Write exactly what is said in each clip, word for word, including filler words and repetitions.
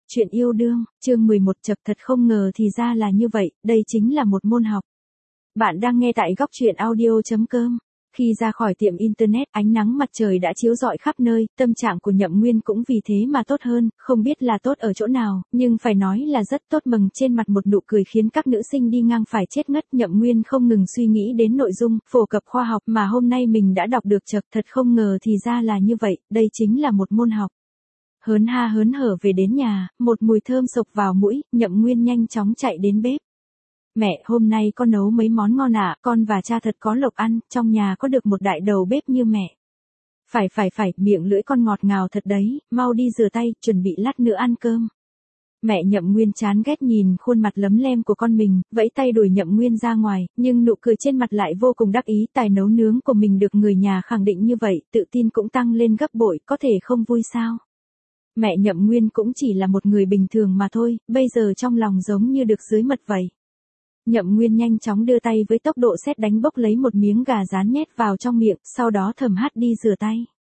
Chuyện yêu đương, chương mười một chập thật không ngờ thì ra là như vậy, đây chính là một môn học. Bạn đang nghe tại góc chuyện audio.com. Khi ra khỏi tiệm Internet, ánh nắng mặt trời đã chiếu rọi khắp nơi, tâm trạng của Nhậm Nguyên cũng vì thế mà tốt hơn, không biết là tốt ở chỗ nào, nhưng phải nói là rất tốt. Mừng trên mặt một nụ cười khiến các nữ sinh đi ngang phải chết ngất. Nhậm Nguyên không ngừng suy nghĩ đến nội dung, phổ cập khoa học mà hôm nay mình đã đọc được. Chật thật không ngờ thì ra là như vậy, đây chính là một môn học. Hớn ha hớn hở về đến nhà, một mùi thơm sộc vào mũi, Nhậm Nguyên nhanh chóng chạy đến bếp. Mẹ, hôm nay con nấu mấy món ngon ạ, à, con và cha thật có lộc ăn, trong nhà có được một đại đầu bếp như mẹ. Phải phải phải, miệng lưỡi con ngọt ngào thật đấy, mau đi rửa tay, chuẩn bị lát nữa ăn cơm. Mẹ Nhậm Nguyên chán ghét nhìn khuôn mặt lấm lem của con mình, vẫy tay đuổi Nhậm Nguyên ra ngoài, nhưng nụ cười trên mặt lại vô cùng đắc ý. Tài nấu nướng của mình được người nhà khẳng định như vậy, tự tin cũng tăng lên gấp bội, có thể không vui sao? Mẹ Nhậm Nguyên cũng chỉ là một người bình thường mà thôi, bây giờ trong lòng giống như được dưới mật vậy. Nhậm Nguyên nhanh chóng đưa tay với tốc độ sét đánh bốc lấy một miếng gà rán nhét vào trong miệng, sau đó thầm hát đi rửa tay.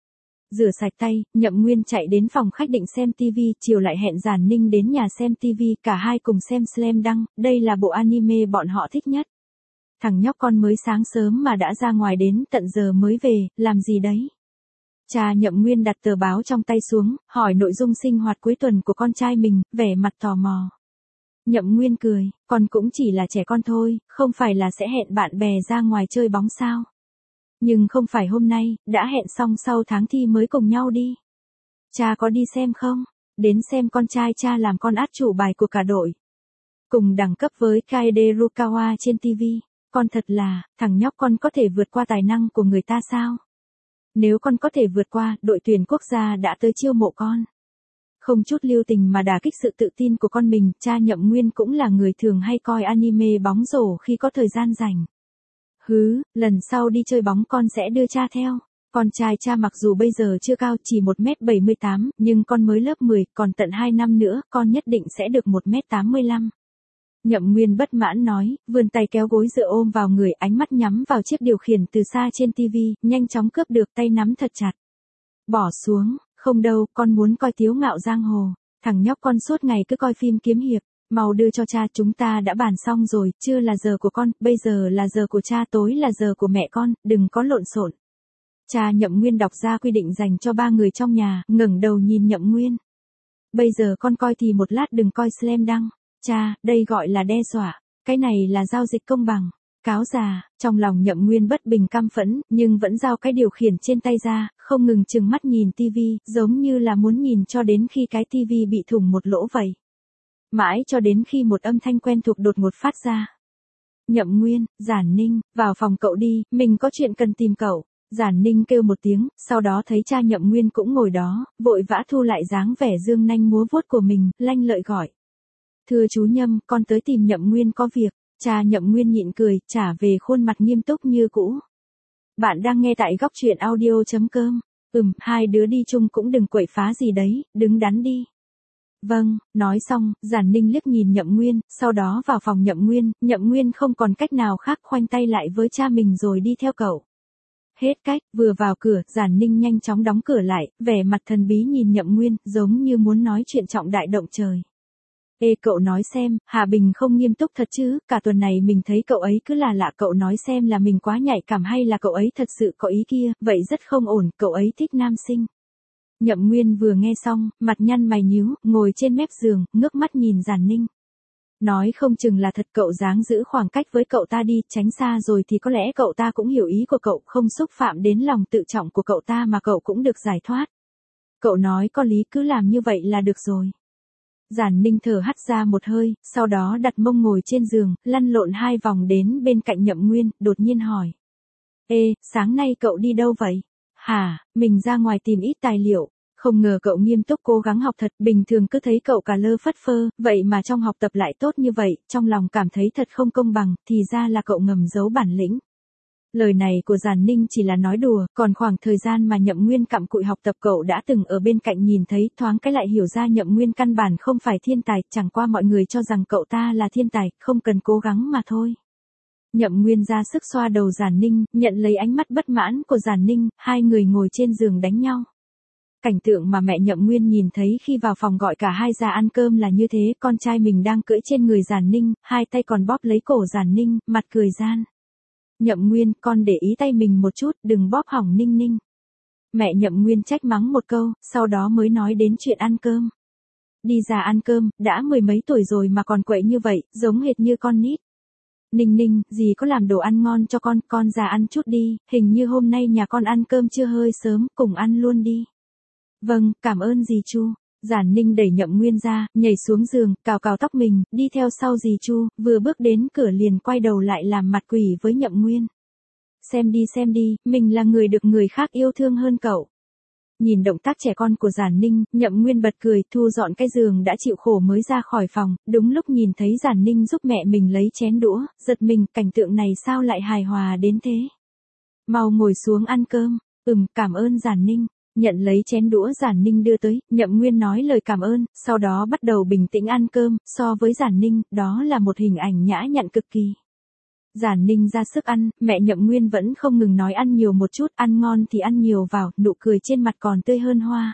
Rửa sạch tay, Nhậm Nguyên chạy đến phòng khách định xem tivi, chiều lại hẹn Giản Ninh đến nhà xem tivi, cả hai cùng xem Slam Dunk, đây là bộ anime bọn họ thích nhất. Thằng nhóc con mới sáng sớm mà đã ra ngoài đến tận giờ mới về, làm gì đấy? Cha Nhậm Nguyên đặt tờ báo trong tay xuống, hỏi nội dung sinh hoạt cuối tuần của con trai mình, vẻ mặt tò mò. Nhậm Nguyên cười, con cũng chỉ là trẻ con thôi, không phải là sẽ hẹn bạn bè ra ngoài chơi bóng sao? Nhưng không phải hôm nay, đã hẹn xong sau tháng thi mới cùng nhau đi. Cha có đi xem không? Đến xem con trai cha làm con át chủ bài của cả đội. Cùng đẳng cấp với Kaede Rukawa trên tivi, con thật là, thằng nhóc con có thể vượt qua tài năng của người ta sao? Nếu con có thể vượt qua, đội tuyển quốc gia đã tới chiêu mộ con. Không chút lưu tình mà đả kích sự tự tin của con mình, cha Nhậm Nguyên cũng là người thường hay coi anime bóng rổ khi có thời gian rảnh. Hứ, lần sau đi chơi bóng con sẽ đưa cha theo. Con trai cha mặc dù bây giờ chưa cao, chỉ một mét bảy mươi tám, nhưng con mới lớp mười, còn tận hai năm nữa, con nhất định sẽ được một mét tám mươi lăm. Nhậm Nguyên bất mãn nói, vươn tay kéo gối dựa ôm vào người, ánh mắt nhắm vào chiếc điều khiển từ xa trên tivi, nhanh chóng cướp được, tay nắm thật chặt. Bỏ xuống, không đâu, con muốn coi Tiếu Ngạo Giang Hồ. Thằng nhóc con suốt ngày cứ coi phim kiếm hiệp, mau đưa cho cha, chúng ta đã bàn xong rồi, chưa là giờ của con, bây giờ là giờ của cha, tối là giờ của mẹ con, đừng có lộn xộn. Cha Nhậm Nguyên đọc ra quy định dành cho ba người trong nhà, ngẩng đầu nhìn Nhậm Nguyên. Bây giờ con coi thì một lát đừng coi Slam Dunk. Cha, đây gọi là đe dọa, cái này là giao dịch công bằng. Cáo già, trong lòng Nhậm Nguyên bất bình căm phẫn, nhưng vẫn giao cái điều khiển trên tay ra, không ngừng trừng mắt nhìn tivi, giống như là muốn nhìn cho đến khi cái tivi bị thủng một lỗ vậy. Mãi cho đến khi một âm thanh quen thuộc đột ngột phát ra. Nhậm Nguyên, Giản Ninh, vào phòng cậu đi, mình có chuyện cần tìm cậu. Giản Ninh kêu một tiếng, sau đó thấy cha Nhậm Nguyên cũng ngồi đó, vội vã thu lại dáng vẻ dương nanh múa vuốt của mình, lanh lợi gọi. Thưa chú Nhâm, con tới tìm Nhậm Nguyên có việc. Cha Nhậm Nguyên nhịn cười, trả về khuôn mặt nghiêm túc như cũ. Bạn đang nghe tại góc chuyện audio.com. Ừm, hai đứa đi chung cũng đừng quậy phá gì đấy, đứng đắn đi. Vâng, nói xong, Giản Ninh liếc nhìn Nhậm Nguyên, sau đó vào phòng Nhậm Nguyên, Nhậm Nguyên không còn cách nào khác khoanh tay lại với cha mình rồi đi theo cậu. Hết cách, vừa vào cửa, Giản Ninh nhanh chóng đóng cửa lại, vẻ mặt thần bí nhìn Nhậm Nguyên, giống như muốn nói chuyện trọng đại động trời. Ê cậu nói xem, Hà Bình không nghiêm túc thật chứ, cả tuần này mình thấy cậu ấy cứ là lạ, cậu nói xem là mình quá nhạy cảm hay là cậu ấy thật sự có ý kia, vậy rất không ổn, cậu ấy thích nam sinh. Nhậm Nguyên vừa nghe xong, mặt nhăn mày nhíu, ngồi trên mép giường, ngước mắt nhìn Giản Ninh. Nói không chừng là thật, cậu dáng giữ khoảng cách với cậu ta đi, tránh xa rồi thì có lẽ cậu ta cũng hiểu ý của cậu, không xúc phạm đến lòng tự trọng của cậu ta mà cậu cũng được giải thoát. Cậu nói có lý, cứ làm như vậy là được rồi. Giản Ninh thở hắt ra một hơi, sau đó đặt mông ngồi trên giường, lăn lộn hai vòng đến bên cạnh Nhậm Nguyên, đột nhiên hỏi. Ê, sáng nay cậu đi đâu vậy? Hả, mình ra ngoài tìm ít tài liệu, không ngờ cậu nghiêm túc cố gắng học thật, bình thường cứ thấy cậu cả lơ phất phơ, vậy mà trong học tập lại tốt như vậy, trong lòng cảm thấy thật không công bằng, thì ra là cậu ngầm giấu bản lĩnh. Lời này của Giản Ninh chỉ là nói đùa, còn khoảng thời gian mà Nhậm Nguyên cặm cụi học tập cậu đã từng ở bên cạnh nhìn thấy, thoáng cái lại hiểu ra Nhậm Nguyên căn bản không phải thiên tài, chẳng qua mọi người cho rằng cậu ta là thiên tài, không cần cố gắng mà thôi. Nhậm Nguyên ra sức xoa đầu Giản Ninh, nhận lấy ánh mắt bất mãn của Giản Ninh, hai người ngồi trên giường đánh nhau. cảnh tượng mà mẹ Nhậm Nguyên nhìn thấy khi vào phòng gọi cả hai ra ăn cơm là như thế, con trai mình đang cưỡi trên người Giản Ninh, hai tay còn bóp lấy cổ Giản Ninh, mặt cười gian. Nhậm Nguyên, con để ý tay mình một chút, đừng bóp hỏng Ninh Ninh. Mẹ Nhậm Nguyên trách mắng một câu, sau đó mới nói đến chuyện ăn cơm. Đi ra ăn cơm, đã mười mấy tuổi rồi mà còn quậy như vậy, giống hệt như con nít. Ninh Ninh, dì có làm đồ ăn ngon cho con, con ra ăn chút đi, hình như hôm nay nhà con ăn cơm chưa hơi sớm, cùng ăn luôn đi. Vâng, cảm ơn dì Chu. Giản Ninh đẩy Nhậm Nguyên ra, nhảy xuống giường, cào cào tóc mình, đi theo sau dì Chu, vừa bước đến cửa liền quay đầu lại làm mặt quỷ với Nhậm Nguyên. Xem đi xem đi, mình là người được người khác yêu thương hơn cậu. Nhìn động tác trẻ con của Giản Ninh, Nhậm Nguyên bật cười, thu dọn cái giường đã chịu khổ mới ra khỏi phòng, đúng lúc nhìn thấy Giản Ninh giúp mẹ mình lấy chén đũa, giật mình, cảnh tượng này sao lại hài hòa đến thế. Mau ngồi xuống ăn cơm. Ừm, cảm ơn Giản Ninh. Nhận lấy chén đũa Giản Ninh đưa tới, Nhậm Nguyên nói lời cảm ơn, sau đó bắt đầu bình tĩnh ăn cơm, so với Giản Ninh, đó là một hình ảnh nhã nhặn cực kỳ. Giản Ninh ra sức ăn, mẹ Nhậm Nguyên vẫn không ngừng nói ăn nhiều một chút, ăn ngon thì ăn nhiều vào, nụ cười trên mặt còn tươi hơn hoa.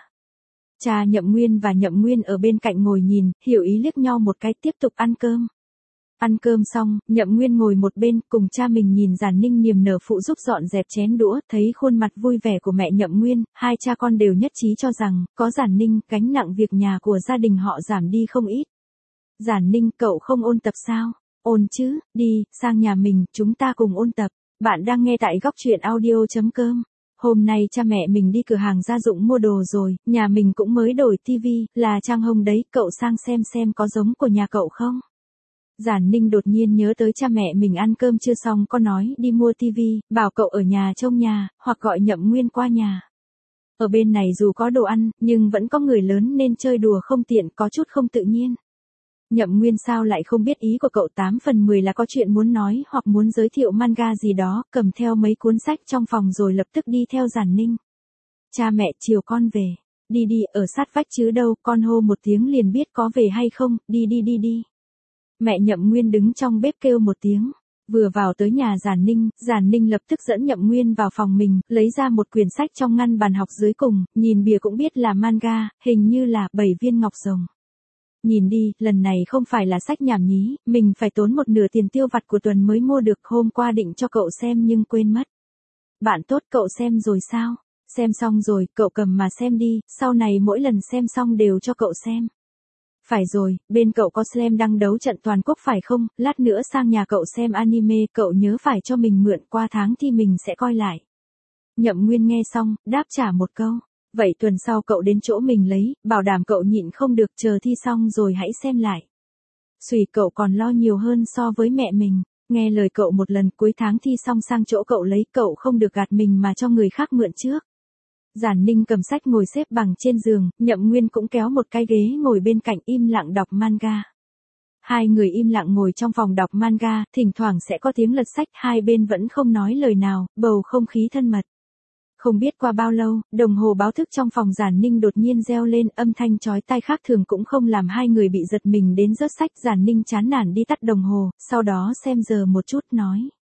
Cha Nhậm Nguyên và Nhậm Nguyên ở bên cạnh ngồi nhìn, hiểu ý liếc nhau một cái, tiếp tục ăn cơm. Ăn cơm xong, Nhậm Nguyên ngồi một bên, cùng cha mình nhìn Giản Ninh niềm nở phụ giúp dọn dẹp chén đũa, thấy khuôn mặt vui vẻ của mẹ Nhậm Nguyên, hai cha con đều nhất trí cho rằng, có Giản Ninh, gánh nặng việc nhà của gia đình họ giảm đi không ít. Giản Ninh, cậu không ôn tập sao? Ôn chứ, đi, sang nhà mình, chúng ta cùng ôn tập. Bạn đang nghe tại góc truyện audio.com. Hôm nay cha mẹ mình đi cửa hàng gia dụng mua đồ rồi, nhà mình cũng mới đổi tivi, là Trang Hồng đấy, cậu sang xem xem có giống của nhà cậu không? Giản Ninh đột nhiên nhớ tới cha mẹ mình ăn cơm chưa xong có nói đi mua tivi, bảo cậu ở nhà trông nhà, hoặc gọi Nhậm Nguyên qua nhà. Ở bên này dù có đồ ăn, nhưng vẫn có người lớn nên chơi đùa không tiện, có chút không tự nhiên. Nhậm Nguyên sao lại không biết ý của cậu, tám phần mười là có chuyện muốn nói hoặc muốn giới thiệu manga gì đó, cầm theo mấy cuốn sách trong phòng rồi lập tức đi theo Giản Ninh. Cha mẹ, chiều con về. Đi đi, ở sát vách chứ đâu, con hô một tiếng liền biết có về hay không, đi đi đi đi. Mẹ Nhậm Nguyên đứng trong bếp kêu một tiếng. Vừa vào tới nhà Giản Ninh, Giản Ninh lập tức dẫn Nhậm Nguyên vào phòng mình, lấy ra một quyển sách trong ngăn bàn học dưới cùng, nhìn bìa cũng biết là manga, hình như là Bảy viên ngọc rồng. Nhìn đi, lần này không phải là sách nhảm nhí, mình phải tốn một nửa tiền tiêu vặt của tuần mới mua được, hôm qua định cho cậu xem nhưng quên mất. Bạn tốt, cậu xem rồi sao? Xem xong rồi, cậu cầm mà xem đi, sau này mỗi lần xem xong đều cho cậu xem. Phải rồi, bên cậu có Slam đang đấu trận toàn quốc phải không, lát nữa sang nhà cậu xem anime, cậu nhớ phải cho mình mượn, qua tháng thì mình sẽ coi lại. Nhậm Nguyên nghe xong, đáp trả một câu. Vậy tuần sau cậu đến chỗ mình lấy, bảo đảm cậu nhịn không được, chờ thi xong rồi hãy xem lại. Xùy, cậu còn lo nhiều hơn so với mẹ mình. Nghe lời cậu một lần, cuối tháng thi xong sang chỗ cậu lấy, cậu không được gạt mình mà cho người khác mượn trước. Giản Ninh cầm sách ngồi xếp bằng trên giường, Nhậm Nguyên cũng kéo một cái ghế ngồi bên cạnh im lặng đọc manga. Hai người im lặng ngồi trong phòng đọc manga, thỉnh thoảng sẽ có tiếng lật sách, hai bên vẫn không nói lời nào, bầu không khí thân mật. Không biết qua bao lâu, đồng hồ báo thức trong phòng Giản Ninh đột nhiên reo lên, âm thanh chói tai khác thường cũng không làm hai người bị giật mình đến rớt sách. Giản Ninh chán nản đi tắt đồng hồ, sau đó xem giờ một chút nói.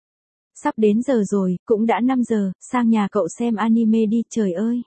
Sắp đến giờ rồi, cũng đã năm giờ, sang nhà cậu xem anime đi, trời ơi.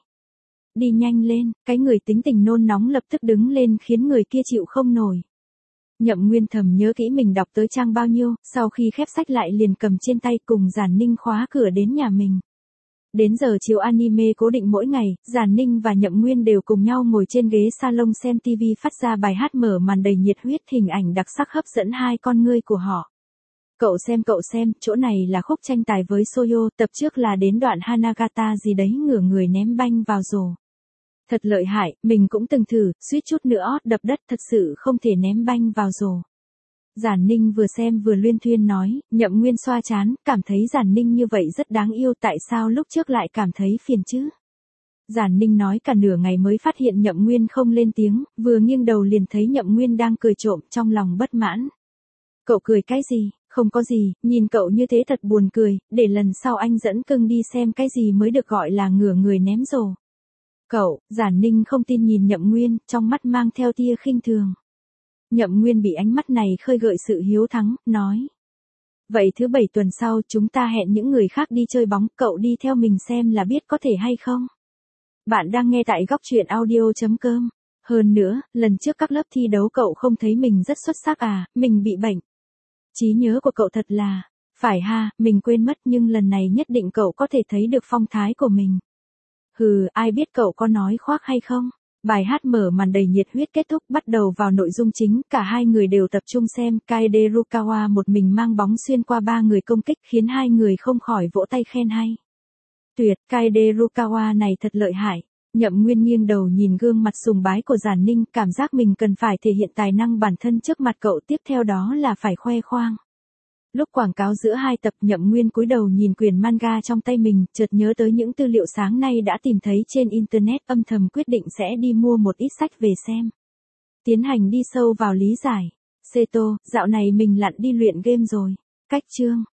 Đi nhanh lên, cái người tính tình nôn nóng lập tức đứng lên khiến người kia chịu không nổi. Nhậm Nguyên thầm nhớ kỹ mình đọc tới trang bao nhiêu, sau khi khép sách lại liền cầm trên tay cùng Giản Ninh khóa cửa đến nhà mình. Đến giờ chiếu anime cố định mỗi ngày, Giản Ninh và Nhậm Nguyên đều cùng nhau ngồi trên ghế salon xem tivi phát ra bài hát mở màn đầy nhiệt huyết, hình ảnh đặc sắc hấp dẫn hai con ngươi của họ. Cậu xem cậu xem, chỗ này là khúc tranh tài với Soyo, tập trước là đến đoạn Hanagata gì đấy ngửa người ném banh vào rổ. Thật lợi hại, mình cũng từng thử, suýt chút nữa ót đập đất, thật sự không thể ném banh vào rổ. Giản Ninh vừa xem vừa luyên thuyên nói, Nhậm Nguyên xoa chán, cảm thấy Giản Ninh như vậy rất đáng yêu, tại sao lúc trước lại cảm thấy phiền chứ? Giản Ninh nói cả nửa ngày mới phát hiện Nhậm Nguyên không lên tiếng, vừa nghiêng đầu liền thấy Nhậm Nguyên đang cười trộm, trong lòng bất mãn. Cậu cười cái gì? Không có gì, nhìn cậu như thế thật buồn cười, để lần sau anh dẫn cưng đi xem cái gì mới được gọi là ngửa người ném rổ. Cậu, Giản Ninh không tin nhìn Nhậm Nguyên, trong mắt mang theo tia khinh thường. Nhậm Nguyên bị ánh mắt này khơi gợi sự hiếu thắng, nói. Vậy thứ bảy tuần sau chúng ta hẹn những người khác đi chơi bóng, cậu đi theo mình xem là biết có thể hay không? Bạn đang nghe tại góc truyện audio.com. Hơn nữa, lần trước các lớp thi đấu cậu không thấy mình rất xuất sắc à, mình bị bệnh. Trí nhớ của cậu thật là... Phải ha, mình quên mất nhưng lần này nhất định cậu có thể thấy được phong thái của mình. Hừ, ai biết cậu có nói khoác hay không? Bài hát mở màn đầy nhiệt huyết kết thúc, bắt đầu vào nội dung chính, cả hai người đều tập trung xem, Kaede Rukawa một mình mang bóng xuyên qua ba người công kích khiến hai người không khỏi vỗ tay khen hay. Tuyệt, Kaede Rukawa này thật lợi hại. Nhậm Nguyên nghiêng đầu nhìn gương mặt sùng bái của Giản Ninh, cảm giác mình cần phải thể hiện tài năng bản thân trước mặt cậu, tiếp theo đó là phải khoe khoang. Lúc quảng cáo giữa hai tập, Nhậm Nguyên cúi đầu nhìn quyển manga trong tay mình, chợt nhớ tới những tư liệu sáng nay đã tìm thấy trên internet, âm thầm quyết định sẽ đi mua một ít sách về xem. Tiến hành đi sâu vào lý giải. Seto, dạo này mình lặn đi luyện game rồi. Cách chương